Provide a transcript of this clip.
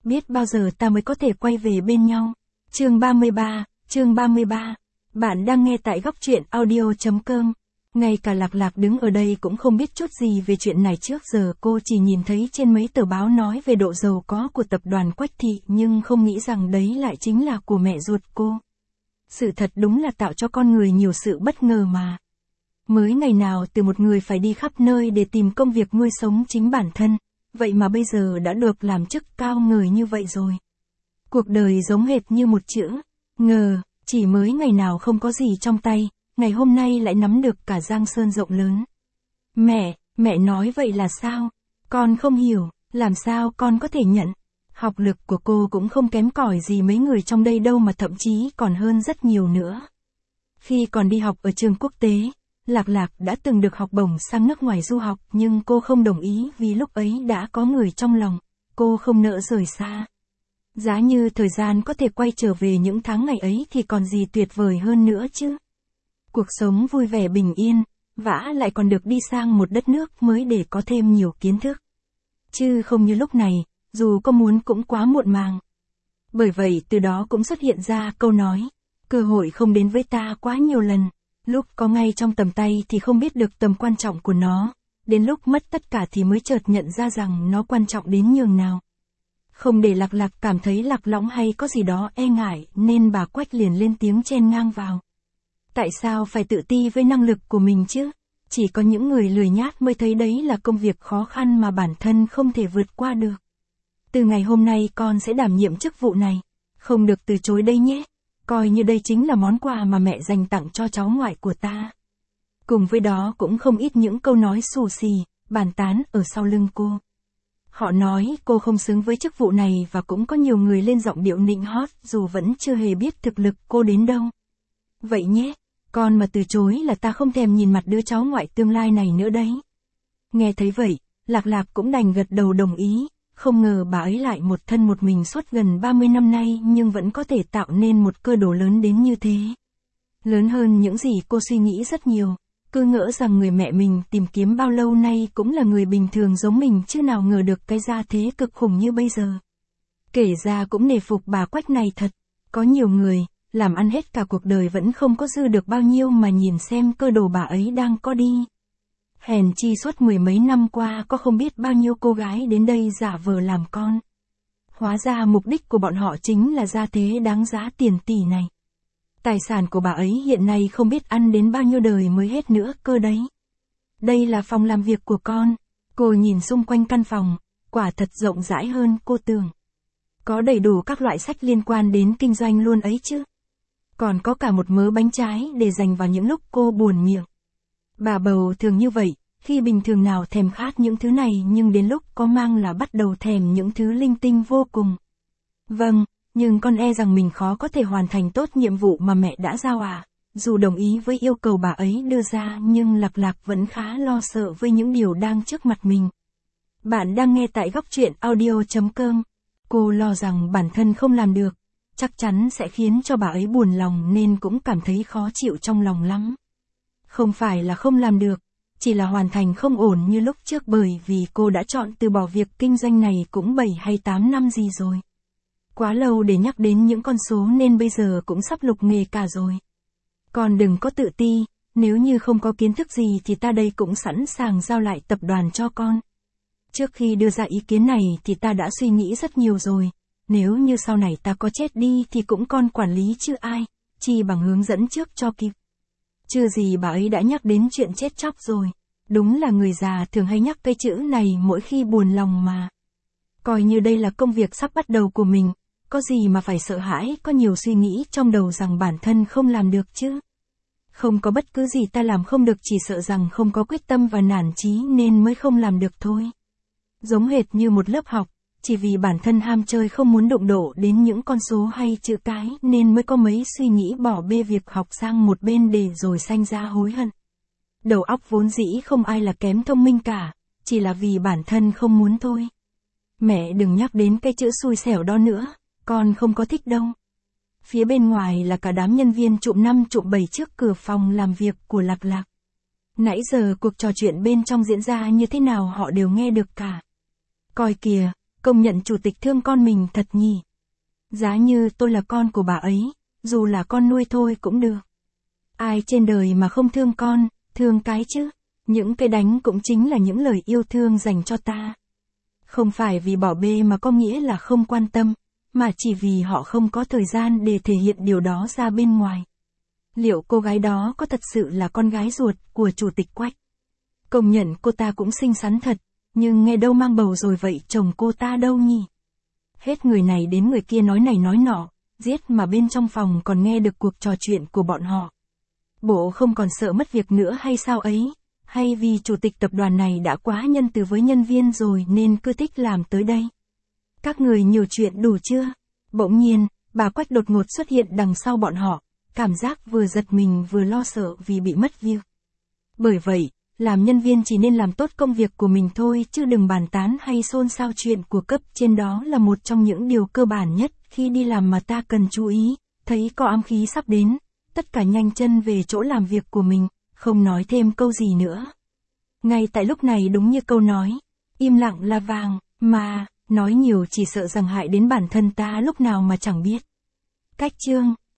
biết bao giờ ta mới có thể quay về bên nhau. Chương 33. Bạn đang nghe tại góc truyện audio.com. Ngay cả Lạc Lạc đứng ở đây cũng không biết chút gì về chuyện này, trước giờ cô chỉ nhìn thấy trên mấy tờ báo nói về độ giàu có của tập đoàn Quách Thị, nhưng không nghĩ rằng đấy lại chính là của mẹ ruột cô. Sự thật đúng là tạo cho con người nhiều sự bất ngờ mà. Mới ngày nào từ một người phải đi khắp nơi để tìm công việc nuôi sống chính bản thân, vậy mà bây giờ đã được làm chức cao ngời như vậy rồi. Cuộc đời giống hệt như một chữ ngờ, chỉ mới ngày nào không có gì trong tay, ngày hôm nay lại nắm được cả giang sơn rộng lớn. Mẹ nói vậy là sao? Con không hiểu, làm sao con có thể nhận? Học lực của cô cũng không kém cỏi gì mấy người trong đây đâu, mà thậm chí còn hơn rất nhiều nữa. Khi còn đi học ở trường quốc tế, Lạc Lạc đã từng được học bổng sang nước ngoài du học, nhưng cô không đồng ý vì lúc ấy đã có người trong lòng, cô không nỡ rời xa. Giá như thời gian có thể quay trở về những tháng ngày ấy thì còn gì tuyệt vời hơn nữa chứ. Cuộc sống vui vẻ bình yên, vả lại còn được đi sang một đất nước mới để có thêm nhiều kiến thức. Chứ không như lúc này, dù có muốn cũng quá muộn màng. Bởi vậy từ đó cũng xuất hiện ra câu nói, cơ hội không đến với ta quá nhiều lần, lúc có ngay trong tầm tay thì không biết được tầm quan trọng của nó, đến lúc mất tất cả thì mới chợt nhận ra rằng nó quan trọng đến nhường nào. Không để Lạc Lạc cảm thấy lạc lõng hay có gì đó e ngại, nên bà Quách liền lên tiếng chen ngang vào. Tại sao phải tự ti với năng lực của mình chứ? Chỉ có những người lười nhác mới thấy đấy là công việc khó khăn mà bản thân không thể vượt qua được. Từ ngày hôm nay con sẽ đảm nhiệm chức vụ này. Không được từ chối đây nhé. Coi như đây chính là món quà mà mẹ dành tặng cho cháu ngoại của ta. Cùng với đó cũng không ít những câu nói xù xì, bàn tán ở sau lưng cô. Họ nói cô không xứng với chức vụ này, và cũng có nhiều người lên giọng điệu nịnh hót dù vẫn chưa hề biết thực lực cô đến đâu. Vậy nhé, con mà từ chối là ta không thèm nhìn mặt đứa cháu ngoại tương lai này nữa đấy. Nghe thấy vậy, Lạc Lạc cũng đành gật đầu đồng ý, không ngờ bà ấy lại một thân một mình suốt gần 30 năm nay nhưng vẫn có thể tạo nên một cơ đồ lớn đến như thế. Lớn hơn những gì cô suy nghĩ rất nhiều. Cứ ngỡ rằng người mẹ mình tìm kiếm bao lâu nay cũng là người bình thường giống mình, chứ nào ngờ được cái gia thế cực khủng như bây giờ. Kể ra cũng nể phục bà Quách này thật. Có nhiều người, làm ăn hết cả cuộc đời vẫn không có dư được bao nhiêu, mà nhìn xem cơ đồ bà ấy đang có đi. Hèn chi suốt mười mấy năm qua có không biết bao nhiêu cô gái đến đây giả vờ làm con. Hóa ra mục đích của bọn họ chính là gia thế đáng giá tiền tỷ này. Tài sản của bà ấy hiện nay không biết ăn đến bao nhiêu đời mới hết nữa cơ đấy. Đây là phòng làm việc của con. Cô nhìn xung quanh căn phòng, quả thật rộng rãi hơn cô tưởng. Có đầy đủ các loại sách liên quan đến kinh doanh luôn ấy chứ. Còn có cả một mớ bánh trái để dành vào những lúc cô buồn miệng. Bà bầu thường như vậy, khi bình thường nào thèm khát những thứ này, nhưng đến lúc có mang là bắt đầu thèm những thứ linh tinh vô cùng. Vâng, nhưng con e rằng mình khó có thể hoàn thành tốt nhiệm vụ mà mẹ đã giao ạ. Dù đồng ý với yêu cầu bà ấy đưa ra, nhưng Lạc Lạc vẫn khá lo sợ với những điều đang trước mặt mình. Bạn đang nghe tại góc truyện audio.com. Cô lo rằng bản thân không làm được, chắc chắn sẽ khiến cho bà ấy buồn lòng, nên cũng cảm thấy khó chịu trong lòng lắm. Không phải là không làm được, chỉ là hoàn thành không ổn như lúc trước, bởi vì cô đã chọn từ bỏ việc kinh doanh này cũng 7 hay 8 năm gì rồi. Quá lâu để nhắc đến những con số nên bây giờ cũng sắp lục nghề cả rồi. Con đừng có tự ti, nếu như không có kiến thức gì thì ta đây cũng sẵn sàng giao lại tập đoàn cho con. Trước khi đưa ra ý kiến này thì ta đã suy nghĩ rất nhiều rồi, nếu như sau này ta có chết đi thì cũng con quản lý chứ ai, chi bằng hướng dẫn trước cho kịp. Chưa gì bà ấy đã nhắc đến chuyện chết chóc rồi, đúng là người già thường hay nhắc cái chữ này mỗi khi buồn lòng mà. Coi như đây là công việc sắp bắt đầu của mình, có gì mà phải sợ hãi, có nhiều suy nghĩ trong đầu rằng bản thân không làm được chứ. Không có bất cứ gì ta làm không được, chỉ sợ rằng không có quyết tâm và nản chí nên mới không làm được thôi. Giống hệt như một lớp học, chỉ vì bản thân ham chơi không muốn đụng độ đến những con số hay chữ cái nên mới có mấy suy nghĩ bỏ bê việc học sang một bên để rồi sanh ra hối hận. Đầu óc vốn dĩ không ai là kém thông minh cả, chỉ là vì bản thân không muốn thôi. Mẹ đừng nhắc đến cái chữ xui xẻo đó nữa, con không có thích đâu. Phía bên ngoài là cả đám nhân viên trụm 5 trụm 7 trước cửa phòng làm việc của Lạc Lạc. Nãy giờ cuộc trò chuyện bên trong diễn ra như thế nào họ đều nghe được cả. Coi kìa, Công nhận chủ tịch thương con mình thật nhỉ. Giá như tôi là con của bà ấy, dù là con nuôi thôi cũng được. Ai trên đời mà không thương con, thương cái chứ. Những cái đánh cũng chính là những lời yêu thương dành cho ta. Không phải vì bỏ bê mà có nghĩa là không quan tâm, mà chỉ vì họ không có thời gian để thể hiện điều đó ra bên ngoài. Liệu cô gái đó có thật sự là con gái ruột của chủ tịch Quách? Công nhận cô ta cũng xinh xắn thật, nhưng nghe đâu mang bầu rồi vậy chồng cô ta đâu nhỉ? Hết người này đến người kia nói này nói nọ, giết mà bên trong phòng còn nghe được cuộc trò chuyện của bọn họ. Bộ không còn sợ mất việc nữa hay sao ấy? Hay vì chủ tịch tập đoàn này đã quá nhân từ với nhân viên rồi nên cứ thích làm tới đây? Các người nhiều chuyện đủ chưa? Bỗng nhiên, bà Quách đột ngột xuất hiện đằng sau bọn họ, cảm giác vừa giật mình vừa lo sợ vì bị mất việc. Bởi vậy, làm nhân viên chỉ nên làm tốt công việc của mình thôi chứ đừng bàn tán hay xôn xao chuyện của cấp trên, đó là một trong những điều cơ bản nhất khi đi làm mà ta cần chú ý. Thấy có ám khí sắp đến, tất cả nhanh chân về chỗ làm việc của mình, không nói thêm câu gì nữa. Ngay tại lúc này đúng như câu nói, im lặng là vàng, mà, nói nhiều chỉ sợ rằng hại đến bản thân ta lúc nào mà chẳng biết. Cách chương